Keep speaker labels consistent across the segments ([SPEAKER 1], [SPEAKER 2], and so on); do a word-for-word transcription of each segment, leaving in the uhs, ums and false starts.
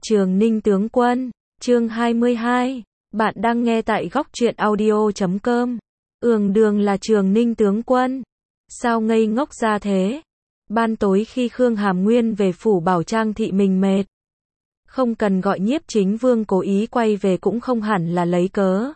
[SPEAKER 1] Trường Ninh tướng quân, chương hai mươi hai. Bạn đang nghe tại góc truyện audio chấm com. Ường đường là Trường Ninh tướng quân. Sao ngây ngốc ra thế? Ban tối khi Khương Hàm Nguyên về phủ bảo Trang thị mình mệt. Không cần gọi Nhiếp Chính Vương cố ý quay về cũng không hẳn là lấy cớ.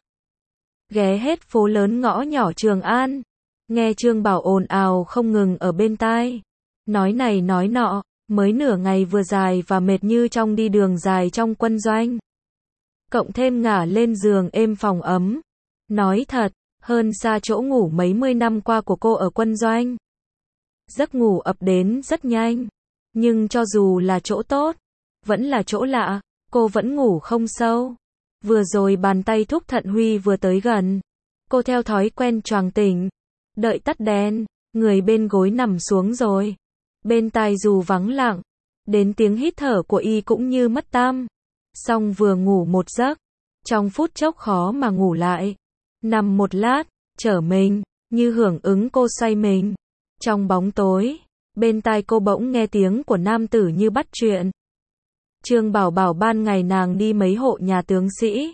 [SPEAKER 1] Ghé hết phố lớn ngõ nhỏ Trường An. Nghe Trương Bảo ồn ào không ngừng ở bên tai. Nói này nói nọ, mới nửa ngày vừa dài và mệt như trong đi đường dài trong quân doanh. Cộng thêm ngả lên giường êm phòng ấm. Nói thật, hơn xa chỗ ngủ mấy mươi năm qua của cô ở quân doanh. Giấc ngủ ập đến rất nhanh. Nhưng cho dù là chỗ tốt, vẫn là chỗ lạ, cô vẫn ngủ không sâu. Vừa rồi bàn tay Thúc Thận Huy vừa tới gần. Cô theo thói quen choàng tỉnh. Đợi tắt đèn, người bên gối nằm xuống rồi. Bên tai dù vắng lặng, đến tiếng hít thở của y cũng như mất tăm. Xong vừa ngủ một giấc, trong phút chốc khó mà ngủ lại. Nằm một lát, trở mình, như hưởng ứng cô xoay mình. Trong bóng tối, bên tai cô bỗng nghe tiếng của nam tử như bắt chuyện. Trương Bảo bảo ban ngày nàng đi mấy hộ nhà tướng sĩ.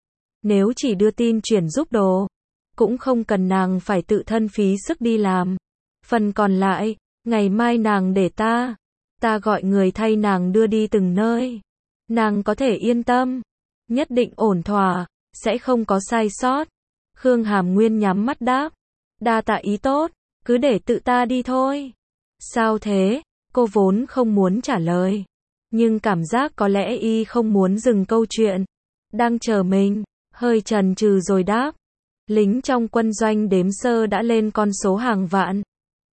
[SPEAKER 1] Nếu chỉ đưa tin chuyển giúp đồ, cũng không cần nàng phải tự thân phí sức đi làm. Phần còn lại, ngày mai nàng để ta, ta gọi người thay nàng đưa đi từng nơi. Nàng có thể yên tâm, nhất định ổn thỏa, sẽ không có sai sót. Khương Hàm Nguyên nhắm mắt đáp, đa tạ ý tốt, cứ để tự ta đi thôi. Sao thế? Cô vốn không muốn trả lời, nhưng cảm giác có lẽ y không muốn dừng câu chuyện. Đang chờ mình, hơi chần chừ rồi đáp. Lính trong quân doanh đếm sơ đã lên con số hàng vạn.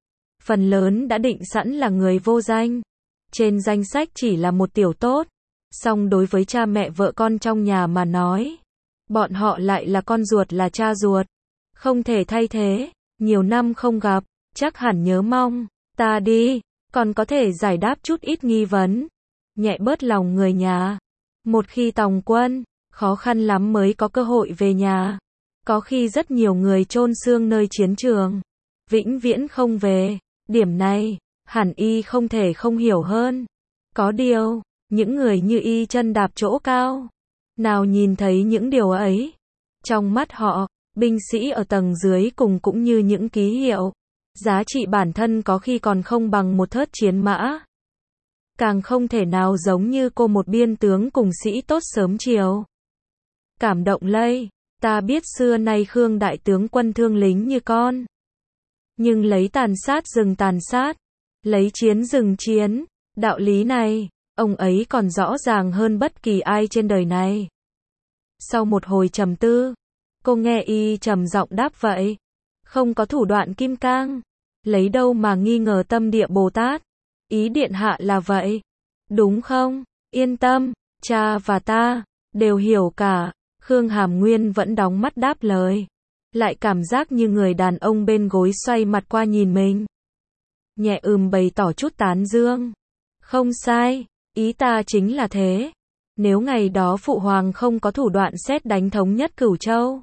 [SPEAKER 1] Phần lớn đã định sẵn là người vô danh. Trên danh sách chỉ là một tiểu tốt. Song đối với cha mẹ vợ con trong nhà mà nói, bọn họ lại là con ruột là cha ruột. Không thể thay thế. Nhiều năm không gặp, chắc hẳn nhớ mong. Ta đi, còn có thể giải đáp chút ít nghi vấn. Nhẹ bớt lòng người nhà. Một khi tòng quân, khó khăn lắm mới có cơ hội về nhà. Có khi rất nhiều người chôn xương nơi chiến trường, vĩnh viễn không về. Điểm này, hẳn y không thể không hiểu hơn. Có điều, những người như y chân đạp chỗ cao, nào nhìn thấy những điều ấy. Trong mắt họ, binh sĩ ở tầng dưới cùng cũng như những ký hiệu. Giá trị bản thân có khi còn không bằng một thớt chiến mã. Càng không thể nào giống như cô một biên tướng cùng sĩ tốt sớm chiều. Cảm động lây, ta biết xưa nay Khương đại tướng quân thương lính như con. Nhưng lấy tàn sát dừng tàn sát, lấy chiến dừng chiến, đạo lý này, ông ấy còn rõ ràng hơn bất kỳ ai trên đời này. Sau một hồi trầm tư, cô nghe y trầm giọng đáp vậy. Không có thủ đoạn kim cang, lấy đâu mà nghi ngờ tâm địa Bồ Tát. Ý điện hạ là vậy, đúng không? Yên tâm, cha và ta đều hiểu cả. Khương Hàm Nguyên vẫn đóng mắt đáp lời. Lại cảm giác như người đàn ông bên gối xoay mặt qua nhìn mình. Nhẹ ừm bày tỏ chút tán dương. Không sai, ý ta chính là thế. Nếu ngày đó Phụ Hoàng không có thủ đoạn sét đánh thống nhất Cửu Châu,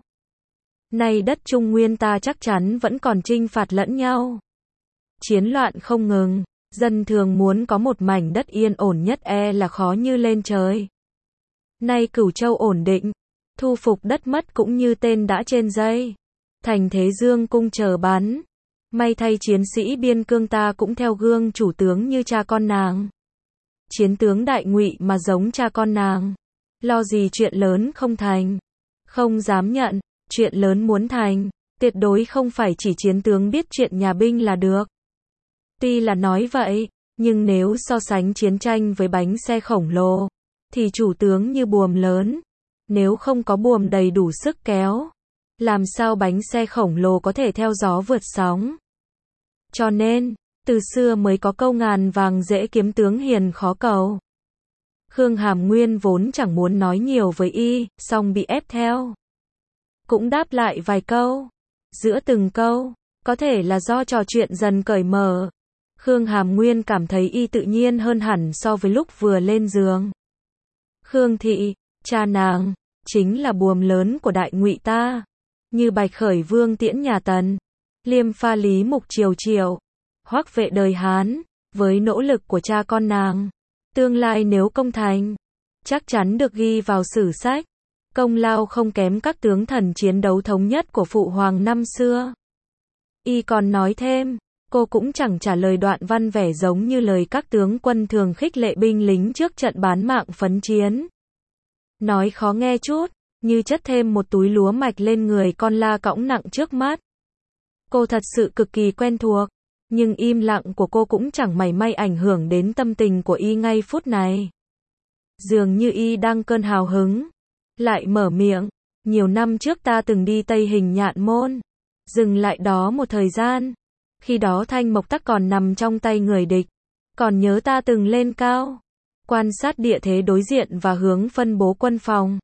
[SPEAKER 1] nay đất Trung Nguyên ta chắc chắn vẫn còn chinh phạt lẫn nhau. Chiến loạn không ngừng, dân thường muốn có một mảnh đất yên ổn nhất e là khó như lên trời. Nay Cửu Châu ổn định, thu phục đất mất cũng như tên đã trên dây. Thành thế dương cung chờ bắn. May thay chiến sĩ biên cương ta cũng theo gương chủ tướng như cha con nàng. Chiến tướng Đại Ngụy mà giống cha con nàng. Lo gì chuyện lớn không thành. Không dám nhận, chuyện lớn muốn thành, tuyệt đối không phải chỉ chiến tướng biết chuyện nhà binh là được. Tuy là nói vậy, nhưng nếu so sánh chiến tranh với bánh xe khổng lồ, thì chủ tướng như buồm lớn. Nếu không có buồm đầy đủ sức kéo, làm sao bánh xe khổng lồ có thể theo gió vượt sóng. Cho nên, từ xưa mới có câu ngàn vàng dễ kiếm tướng hiền khó cầu. Khương Hàm Nguyên vốn chẳng muốn nói nhiều với y, song bị ép theo. Cũng đáp lại vài câu. Giữa từng câu, có thể là do trò chuyện dần cởi mở. Khương Hàm Nguyên cảm thấy y tự nhiên hơn hẳn so với lúc vừa lên giường. Khương thị, cha nàng, chính là buồm lớn của Đại Ngụy ta. Như Bạch Khởi Vương tiễn nhà Tần, Liêm Pha Lý Mục Triều Triều, Hoắc vệ đời Hán, với nỗ lực của cha con nàng, tương lai nếu công thành, chắc chắn được ghi vào sử sách. Công lao không kém các tướng thần chiến đấu thống nhất của phụ hoàng năm xưa. Y còn nói thêm, cô cũng chẳng trả lời đoạn văn vẻ giống như lời các tướng quân thường khích lệ binh lính trước trận bán mạng phấn chiến. Nói khó nghe chút, như chất thêm một túi lúa mạch lên người con la cõng nặng trước mắt. Cô thật sự cực kỳ quen thuộc, nhưng im lặng của cô cũng chẳng mảy may ảnh hưởng đến tâm tình của Y ngay phút này. Dường như Y đang cơn hào hứng, lại mở miệng, nhiều năm trước ta từng đi Tây Hình Nhạn Môn, dừng lại đó một thời gian. Khi đó Thanh Mộc Tắc còn nằm trong tay người địch, còn nhớ ta từng lên cao, quan sát địa thế đối diện và hướng phân bố quân phòng.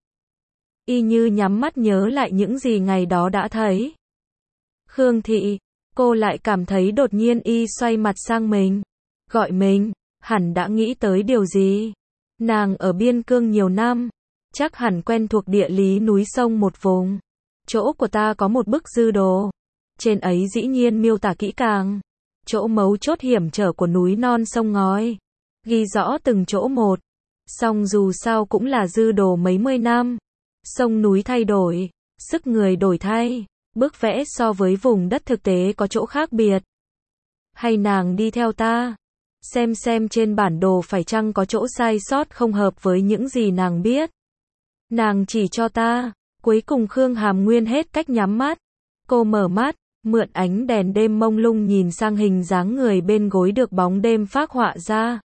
[SPEAKER 1] Y như nhắm mắt nhớ lại những gì ngày đó đã thấy. Khương Thị, cô lại cảm thấy đột nhiên Y xoay mặt sang mình, gọi mình, hẳn đã nghĩ tới điều gì. Nàng ở biên cương nhiều năm, chắc hẳn quen thuộc địa lý núi sông một vùng. Chỗ của ta có một bức dư đồ, trên ấy dĩ nhiên miêu tả kỹ càng chỗ mấu chốt hiểm trở của núi non sông ngói, ghi rõ từng chỗ một. Song dù sao cũng là dư đồ mấy mươi năm, sông núi thay đổi, sức người đổi thay, bức vẽ so với vùng đất thực tế có chỗ khác biệt. Hay nàng đi theo ta, xem xem trên bản đồ phải chăng có chỗ sai sót không hợp với những gì nàng biết. Nàng chỉ cho ta. Cuối cùng Khương Hàm Nguyên hết cách nhắm mắt. Cô mở mắt, mượn ánh đèn đêm mông lung nhìn sang hình dáng người bên gối được bóng đêm phác họa ra.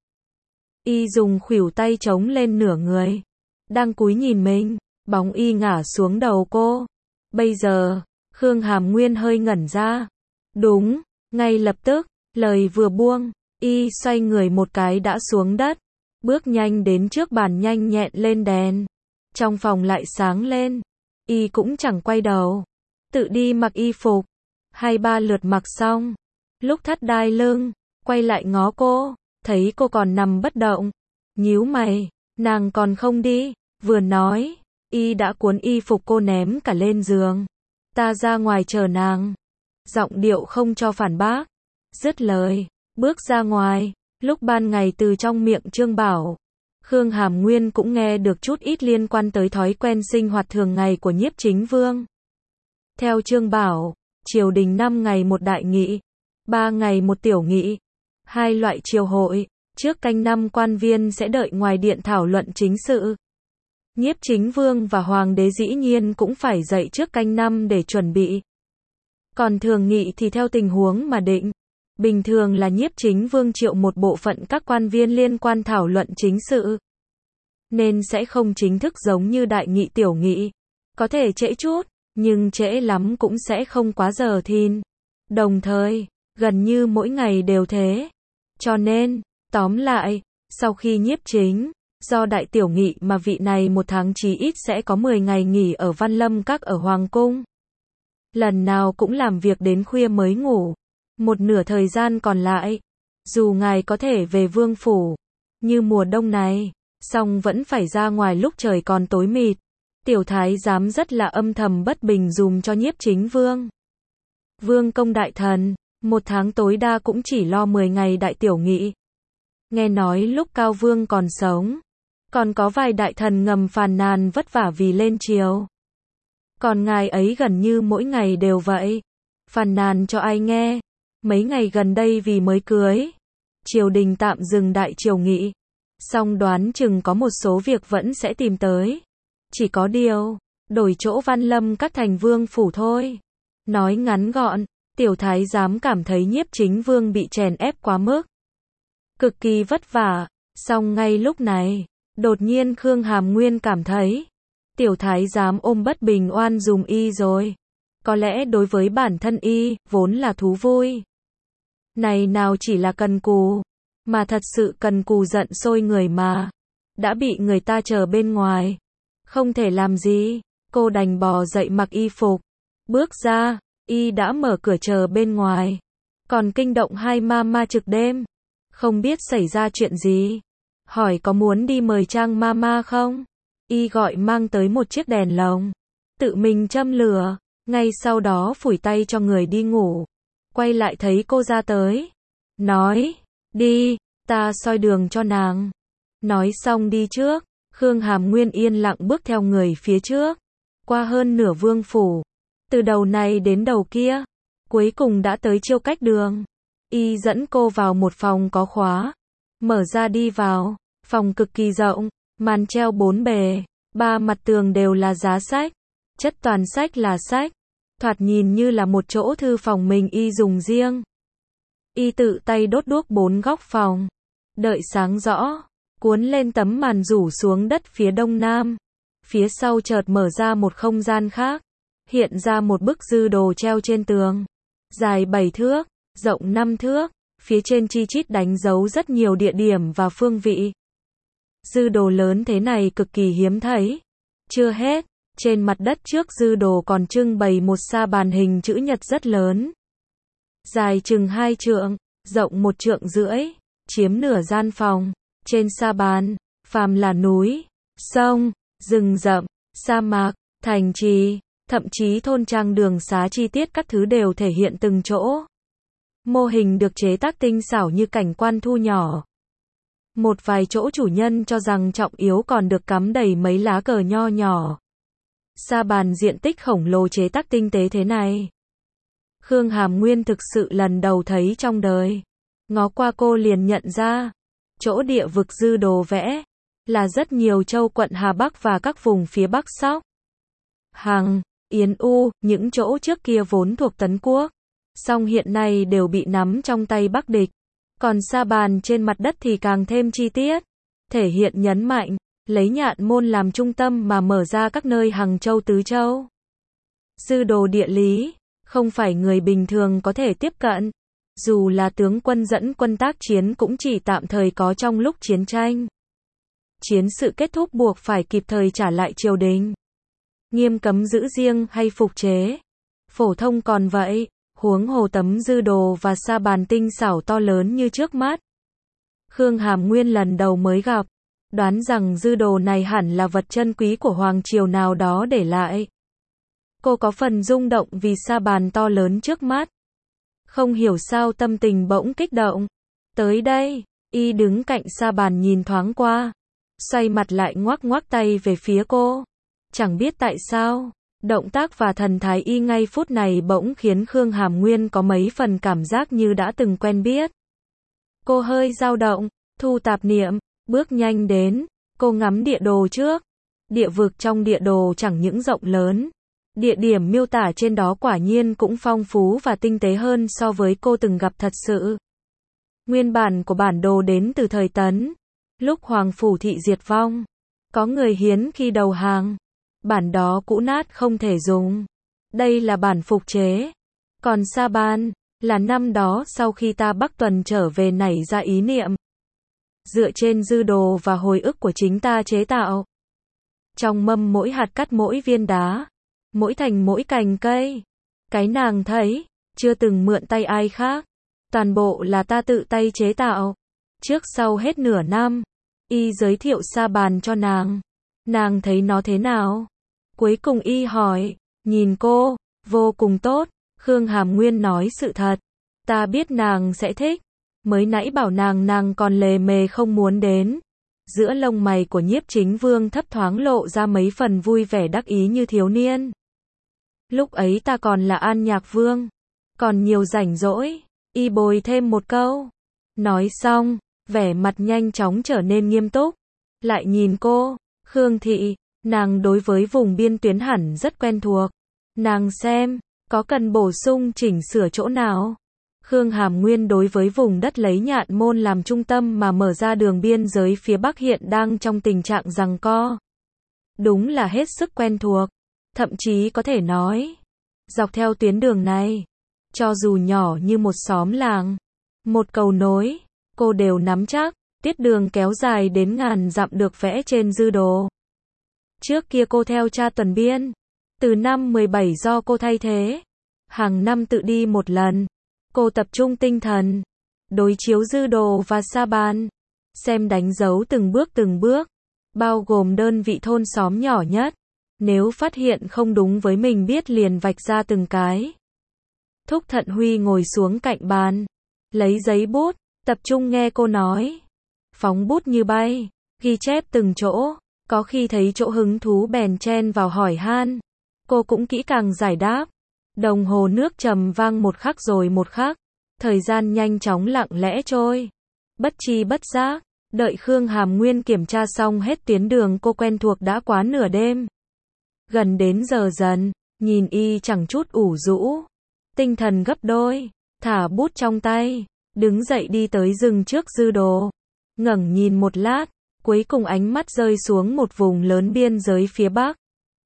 [SPEAKER 1] Y dùng khuỷu tay chống lên nửa người, đang cúi nhìn mình, bóng Y ngả xuống đầu cô. Bây giờ, Khương Hàm Nguyên hơi ngẩn ra. Đúng, ngay lập tức, lời vừa buông, Y xoay người một cái đã xuống đất, bước nhanh đến trước bàn nhanh nhẹn lên đèn. Trong phòng lại sáng lên. Y cũng chẳng quay đầu, tự đi mặc y phục. Hai ba lượt mặc xong, lúc thắt đai lưng, quay lại ngó cô, thấy cô còn nằm bất động, nhíu mày, nàng còn không đi. Vừa nói, Y đã cuốn y phục cô ném cả lên giường. Ta ra ngoài chờ nàng. Giọng điệu không cho phản bác. Dứt lời, bước ra ngoài. Lúc ban ngày từ trong miệng Trương Bảo, Khương Hàm Nguyên cũng nghe được chút ít liên quan tới thói quen sinh hoạt thường ngày của Nhiếp Chính Vương. Theo Trương Bảo, triều đình năm ngày một đại nghị, ba ngày một tiểu nghị, hai loại triều hội, trước canh năm quan viên sẽ đợi ngoài điện thảo luận chính sự. Nhiếp Chính Vương và Hoàng đế dĩ nhiên cũng phải dậy trước canh năm để chuẩn bị. Còn thường nghị thì theo tình huống mà định. Bình thường là Nhiếp Chính Vương triệu một bộ phận các quan viên liên quan thảo luận chính sự, nên sẽ không chính thức giống như đại nghị tiểu nghị. Có thể trễ chút, nhưng trễ lắm cũng sẽ không quá giờ thìn. Đồng thời, gần như mỗi ngày đều thế. Cho nên, tóm lại, sau khi nhiếp chính, do đại tiểu nghị mà vị này một tháng chí ít sẽ có mười ngày nghỉ ở Văn Lâm Các ở Hoàng Cung. Lần nào cũng làm việc đến khuya mới ngủ. Một nửa thời gian còn lại, dù ngài có thể về vương phủ, như mùa đông này, song vẫn phải ra ngoài lúc trời còn tối mịt. Tiểu thái giám rất là âm thầm bất bình dùm cho Nhiếp Chính Vương. Vương công đại thần, một tháng tối đa cũng chỉ lo mười ngày đại tiểu nghị. Nghe nói lúc Cao Vương còn sống, còn có vài đại thần ngầm phàn nàn vất vả vì lên triều. Còn ngài ấy gần như mỗi ngày đều vậy. Phàn nàn cho ai nghe? Mấy ngày gần đây vì mới cưới, triều đình tạm dừng đại triều nghị. Song đoán chừng có một số việc vẫn sẽ tìm tới. Chỉ có điều, đổi chỗ Văn Lâm Các thành vương phủ thôi. Nói ngắn gọn, tiểu thái giám cảm thấy Nhiếp Chính Vương bị chèn ép quá mức, cực kỳ vất vả. Song ngay lúc này, đột nhiên Khương Hàm Nguyên cảm thấy, tiểu thái giám ôm bất bình oan dùm y rồi. Có lẽ đối với bản thân y, vốn là thú vui. Này nào chỉ là cần cù, mà thật sự cần cù giận sôi người mà. Đã bị người ta chờ bên ngoài. Không thể làm gì, cô đành bò dậy mặc y phục. Bước ra, y đã mở cửa chờ bên ngoài. Còn kinh động hai mama trực đêm. Không biết xảy ra chuyện gì. Hỏi có muốn đi mời Trang mama không? Y gọi mang tới một chiếc đèn lồng. Tự mình châm lửa. Ngay sau đó phủi tay cho người đi ngủ. Quay lại thấy cô ra tới. Nói, đi, ta soi đường cho nàng. Nói xong đi trước. Khương Hàm Nguyên yên lặng bước theo người phía trước, qua hơn nửa vương phủ, từ đầu này đến đầu kia, cuối cùng đã tới Chiêu Cách Đường. Y dẫn cô vào một phòng có khóa, mở ra đi vào, phòng cực kỳ rộng, màn treo bốn bề, ba mặt tường đều là giá sách, chất toàn sách là sách, thoạt nhìn như là một chỗ thư phòng mình Y dùng riêng. Y tự tay đốt đuốc bốn góc phòng, đợi sáng rõ, cuốn lên tấm màn rủ xuống đất phía đông nam, phía sau chợt mở ra một không gian khác, hiện ra một bức dư đồ treo trên tường, dài bảy thước, rộng năm thước, phía trên chi chít đánh dấu rất nhiều địa điểm và phương vị. Dư đồ lớn thế này cực kỳ hiếm thấy. Chưa hết, trên mặt đất trước dư đồ còn trưng bày một sa bàn hình chữ nhật rất lớn, dài chừng hai trượng, rộng một trượng rưỡi, chiếm nửa gian phòng. Trên sa bàn, phàm là núi, sông, rừng rậm, sa mạc, thành trì, thậm chí thôn trang đường xá chi tiết các thứ đều thể hiện từng chỗ. Mô hình được chế tác tinh xảo như cảnh quan thu nhỏ. Một vài chỗ chủ nhân cho rằng trọng yếu còn được cắm đầy mấy lá cờ nho nhỏ. Sa bàn diện tích khổng lồ chế tác tinh tế thế này, Khương Hàm Nguyên thực sự lần đầu thấy trong đời. Ngó qua cô liền nhận ra, chỗ địa vực dư đồ vẽ, là rất nhiều châu quận Hà Bắc và các vùng phía Bắc Sóc, Hằng, Yến U, những chỗ trước kia vốn thuộc Tấn Quốc, song hiện nay đều bị nắm trong tay Bắc địch. Còn sa bàn trên mặt đất thì càng thêm chi tiết, thể hiện nhấn mạnh, lấy Nhạn Môn làm trung tâm mà mở ra các nơi Hằng Châu Tứ Châu. Dư đồ địa lý, không phải người bình thường có thể tiếp cận. Dù là tướng quân dẫn quân tác chiến cũng chỉ tạm thời có trong lúc chiến tranh. Chiến sự kết thúc buộc phải kịp thời trả lại triều đình. Nghiêm cấm giữ riêng hay phục chế. Phổ thông còn vậy, huống hồ tấm dư đồ và sa bàn tinh xảo to lớn như trước mắt. Khương Hàm Nguyên lần đầu mới gặp, đoán rằng dư đồ này hẳn là vật chân quý của hoàng triều nào đó để lại. Cô có phần rung động vì sa bàn to lớn trước mắt. Không hiểu sao tâm tình bỗng kích động. Tới đây, Y đứng cạnh sa bàn nhìn thoáng qua, xoay mặt lại ngoắc ngoắc tay về phía cô. Chẳng biết tại sao, động tác và thần thái Y ngay phút này bỗng khiến Khương Hàm Nguyên có mấy phần cảm giác như đã từng quen biết. Cô hơi dao động, thu tạp niệm, bước nhanh đến. Cô ngắm địa đồ trước. Địa vực trong địa đồ chẳng những rộng lớn, địa điểm miêu tả trên đó quả nhiên cũng phong phú và tinh tế hơn so với cô từng gặp thật sự. Nguyên bản của bản đồ đến từ thời Tấn, lúc Hoàng Phủ Thị diệt vong, có người hiến khi đầu hàng. Bản đó cũ nát không thể dùng. Đây là bản phục chế. Còn sa bàn, là năm đó sau khi ta Bắc Tuần trở về nảy ra ý niệm. Dựa trên dư đồ và hồi ức của chính ta chế tạo. Trong mâm mỗi hạt cắt mỗi viên đá, mỗi thành mỗi cành cây. Cái nàng thấy, chưa từng mượn tay ai khác. Toàn bộ là ta tự tay chế tạo. Trước sau hết nửa năm, Y giới thiệu sa bàn cho nàng. Nàng thấy nó thế nào? Cuối cùng Y hỏi, nhìn cô, vô cùng tốt. Khương Hàm Nguyên nói sự thật. Ta biết nàng sẽ thích. Mới nãy bảo nàng nàng còn lề mề không muốn đến. Giữa lông mày của Nhiếp Chính Vương thấp thoáng lộ ra mấy phần vui vẻ đắc ý như thiếu niên. Lúc ấy ta còn là An Nhạc Vương, còn nhiều rảnh rỗi. Y bồi thêm một câu. Nói xong, vẻ mặt nhanh chóng trở nên nghiêm túc. Lại nhìn cô, Khương Thị, nàng đối với vùng biên tuyến hẳn rất quen thuộc. Nàng xem, có cần bổ sung chỉnh sửa chỗ nào? Khương Hàm Nguyên đối với vùng đất lấy Nhạn Môn làm trung tâm mà mở ra đường biên giới phía Bắc hiện đang trong tình trạng giằng co. Đúng là hết sức quen thuộc. Thậm chí có thể nói, dọc theo tuyến đường này, cho dù nhỏ như một xóm làng, một cầu nối, cô đều nắm chắc. Tiết đường kéo dài đến ngàn dặm được vẽ trên dư đồ. Trước kia cô theo cha tuần biên, từ năm mười bảy do cô thay thế, hàng năm tự đi một lần. Cô tập trung tinh thần, đối chiếu dư đồ và sa bàn, xem đánh dấu từng bước từng bước, bao gồm đơn vị thôn xóm nhỏ nhất. Nếu phát hiện không đúng với mình biết liền vạch ra từng cái. Thúc Thận Huy ngồi xuống cạnh bàn, lấy giấy bút, tập trung nghe cô nói. Phóng bút như bay, ghi chép từng chỗ, Có khi thấy chỗ hứng thú bèn chen vào hỏi han. Cô cũng kỹ càng giải đáp. Đồng hồ nước trầm vang một khắc rồi một khắc. Thời gian nhanh chóng lặng lẽ trôi. Bất tri bất giác, đợi Khương Hàm Nguyên kiểm tra xong hết tuyến đường cô quen thuộc đã quá nửa đêm. Gần đến giờ dần, nhìn y chẳng chút ủ rũ. Tinh thần gấp đôi, thả bút trong tay, đứng dậy đi tới rừng trước dư đồ. Ngẩng nhìn một lát, cuối cùng ánh mắt rơi xuống một vùng lớn biên giới phía bắc.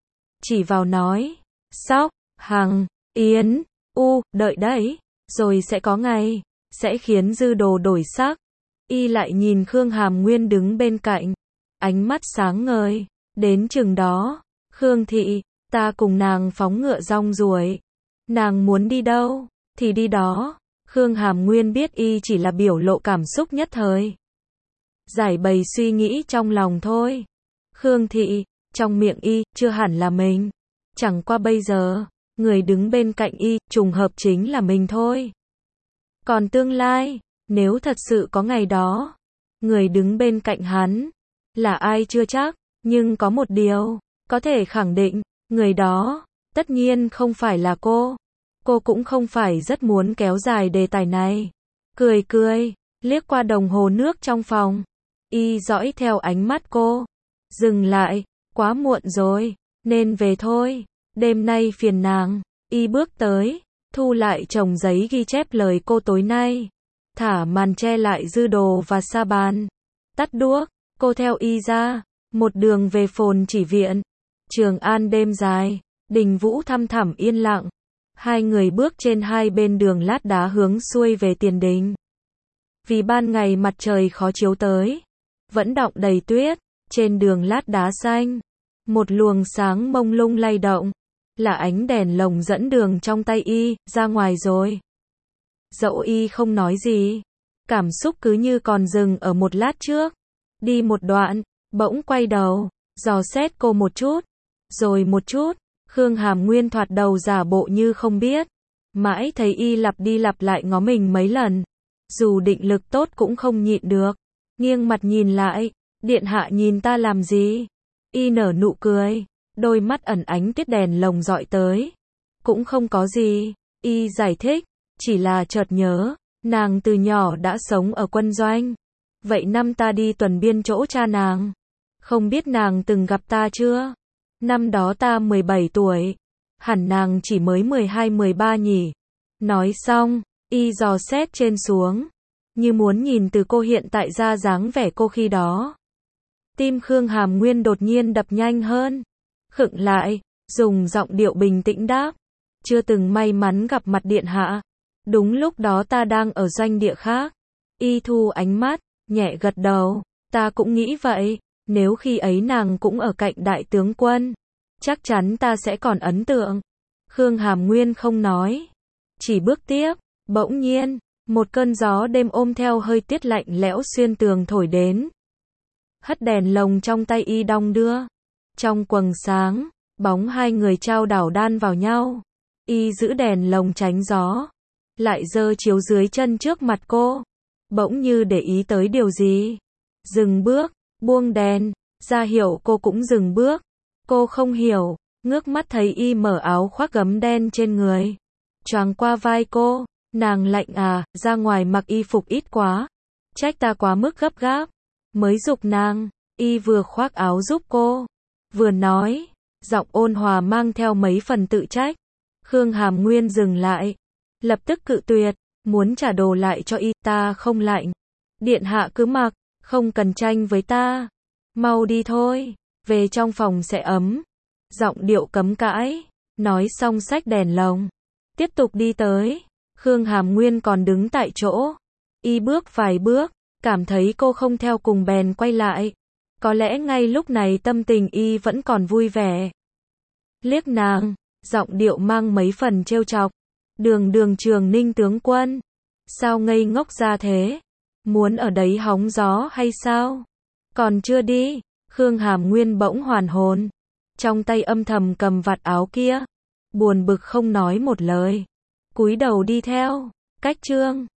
[SPEAKER 1] Chỉ vào nói, Sóc, Hằng, Yến, U, đợi đấy, rồi sẽ có ngày, sẽ khiến dư đồ đổi sắc. Y lại nhìn Khương Hàm Nguyên đứng bên cạnh, ánh mắt sáng ngời, đến chừng đó, Khương thị, ta cùng nàng phóng ngựa rong ruổi. Nàng muốn đi đâu, thì đi đó. Khương Hàm Nguyên biết y chỉ là biểu lộ cảm xúc nhất thời. Giải bày suy nghĩ trong lòng thôi. Khương thị, trong miệng y, chưa hẳn là mình. Chẳng qua bây giờ, người đứng bên cạnh y, trùng hợp chính là mình thôi. Còn tương lai, nếu thật sự có ngày đó, người đứng bên cạnh hắn, là ai chưa chắc, nhưng có một điều, có thể khẳng định, người đó, tất nhiên không phải là cô. Cô cũng không phải rất muốn kéo dài đề tài này. Cười cười, liếc qua đồng hồ nước trong phòng. Y dõi theo ánh mắt cô. Dừng lại, quá muộn rồi, nên về thôi. Đêm nay phiền nàng. Y bước tới, thu lại chồng giấy ghi chép lời cô tối nay. Thả màn che lại dư đồ và sa bàn. Tắt đuốc, cô theo y ra. Một đường về Phồn Chỉ Viện. Trường An đêm dài, đình vũ thăm thẳm yên lặng. Hai người bước trên hai bên đường lát đá hướng xuôi về tiền đình. Vì ban ngày mặt trời khó chiếu tới, vẫn đọng đầy tuyết, trên đường lát đá xanh, một luồng sáng mông lung lay động, là ánh đèn lồng dẫn đường trong tay y, ra ngoài rồi. Dẫu y không nói gì, cảm xúc cứ như còn dừng ở một lát trước. Đi một đoạn, bỗng quay đầu, dò xét cô một chút, rồi một chút. Khương Hàm Nguyên thoạt đầu giả bộ như không biết, mãi thấy y lặp đi lặp lại ngó mình mấy lần, dù định lực tốt cũng không nhịn được, nghiêng mặt nhìn lại, điện hạ nhìn ta làm gì? Y nở nụ cười, đôi mắt ẩn ánh tiết đèn lồng dọi tới, cũng không có gì, y giải thích, chỉ là chợt nhớ, nàng từ nhỏ đã sống ở quân doanh, vậy năm ta đi tuần biên chỗ cha nàng, không biết nàng từng gặp ta chưa? Năm đó ta mười bảy tuổi, hẳn nàng chỉ mới mười hai mười ba nhỉ. Nói xong, y dò xét trên xuống, như muốn nhìn từ cô hiện tại ra dáng vẻ cô khi đó. Tim Khương Hàm Nguyên đột nhiên đập nhanh hơn, khựng lại, dùng giọng điệu bình tĩnh đáp, chưa từng may mắn gặp mặt điện hạ. Đúng lúc đó ta đang ở doanh địa khác. Y thu ánh mắt, nhẹ gật đầu, ta cũng nghĩ vậy. Nếu khi ấy nàng cũng ở cạnh đại tướng quân, chắc chắn ta sẽ còn ấn tượng. Khương Hàm Nguyên không nói, chỉ bước tiếp. Bỗng nhiên, một cơn gió đêm ôm theo hơi tiết lạnh lẽo xuyên tường thổi đến. Hất đèn lồng trong tay y đong đưa. Trong quầng sáng, bóng hai người trao đảo đan vào nhau. Y giữ đèn lồng tránh gió, lại giơ chiếu dưới chân trước mặt cô. Bỗng như để ý tới điều gì, dừng bước. Buông đèn, ra hiệu cô cũng dừng bước. Cô không hiểu, ngước mắt thấy y mở áo khoác gấm đen trên người, choàng qua vai cô. Nàng lạnh à, ra ngoài mặc y phục ít quá, trách ta quá mức gấp gáp, mới giục nàng. Y vừa khoác áo giúp cô, vừa nói, giọng ôn hòa mang theo mấy phần tự trách. Khương Hàm Nguyên dừng lại, lập tức cự tuyệt, muốn trả đồ lại cho y. Ta không lạnh, điện hạ cứ mặc, không cần tranh với ta, mau đi thôi, về trong phòng sẽ ấm. Giọng điệu cấm cãi, nói xong xách đèn lồng, tiếp tục đi tới. Khương Hàm Nguyên còn đứng tại chỗ, y bước vài bước, cảm thấy cô không theo cùng bèn quay lại. Có lẽ ngay lúc này tâm tình y vẫn còn vui vẻ. Liếc nàng, giọng điệu mang mấy phần trêu chọc, đường đường Trường Ninh tướng quân, sao ngây ngốc ra thế? Muốn ở đấy hóng gió hay sao? Còn chưa đi. Khương Hàm Nguyên bỗng hoàn hồn, trong tay âm thầm cầm vạt áo kia, buồn bực không nói một lời, cúi đầu đi theo. Cách chương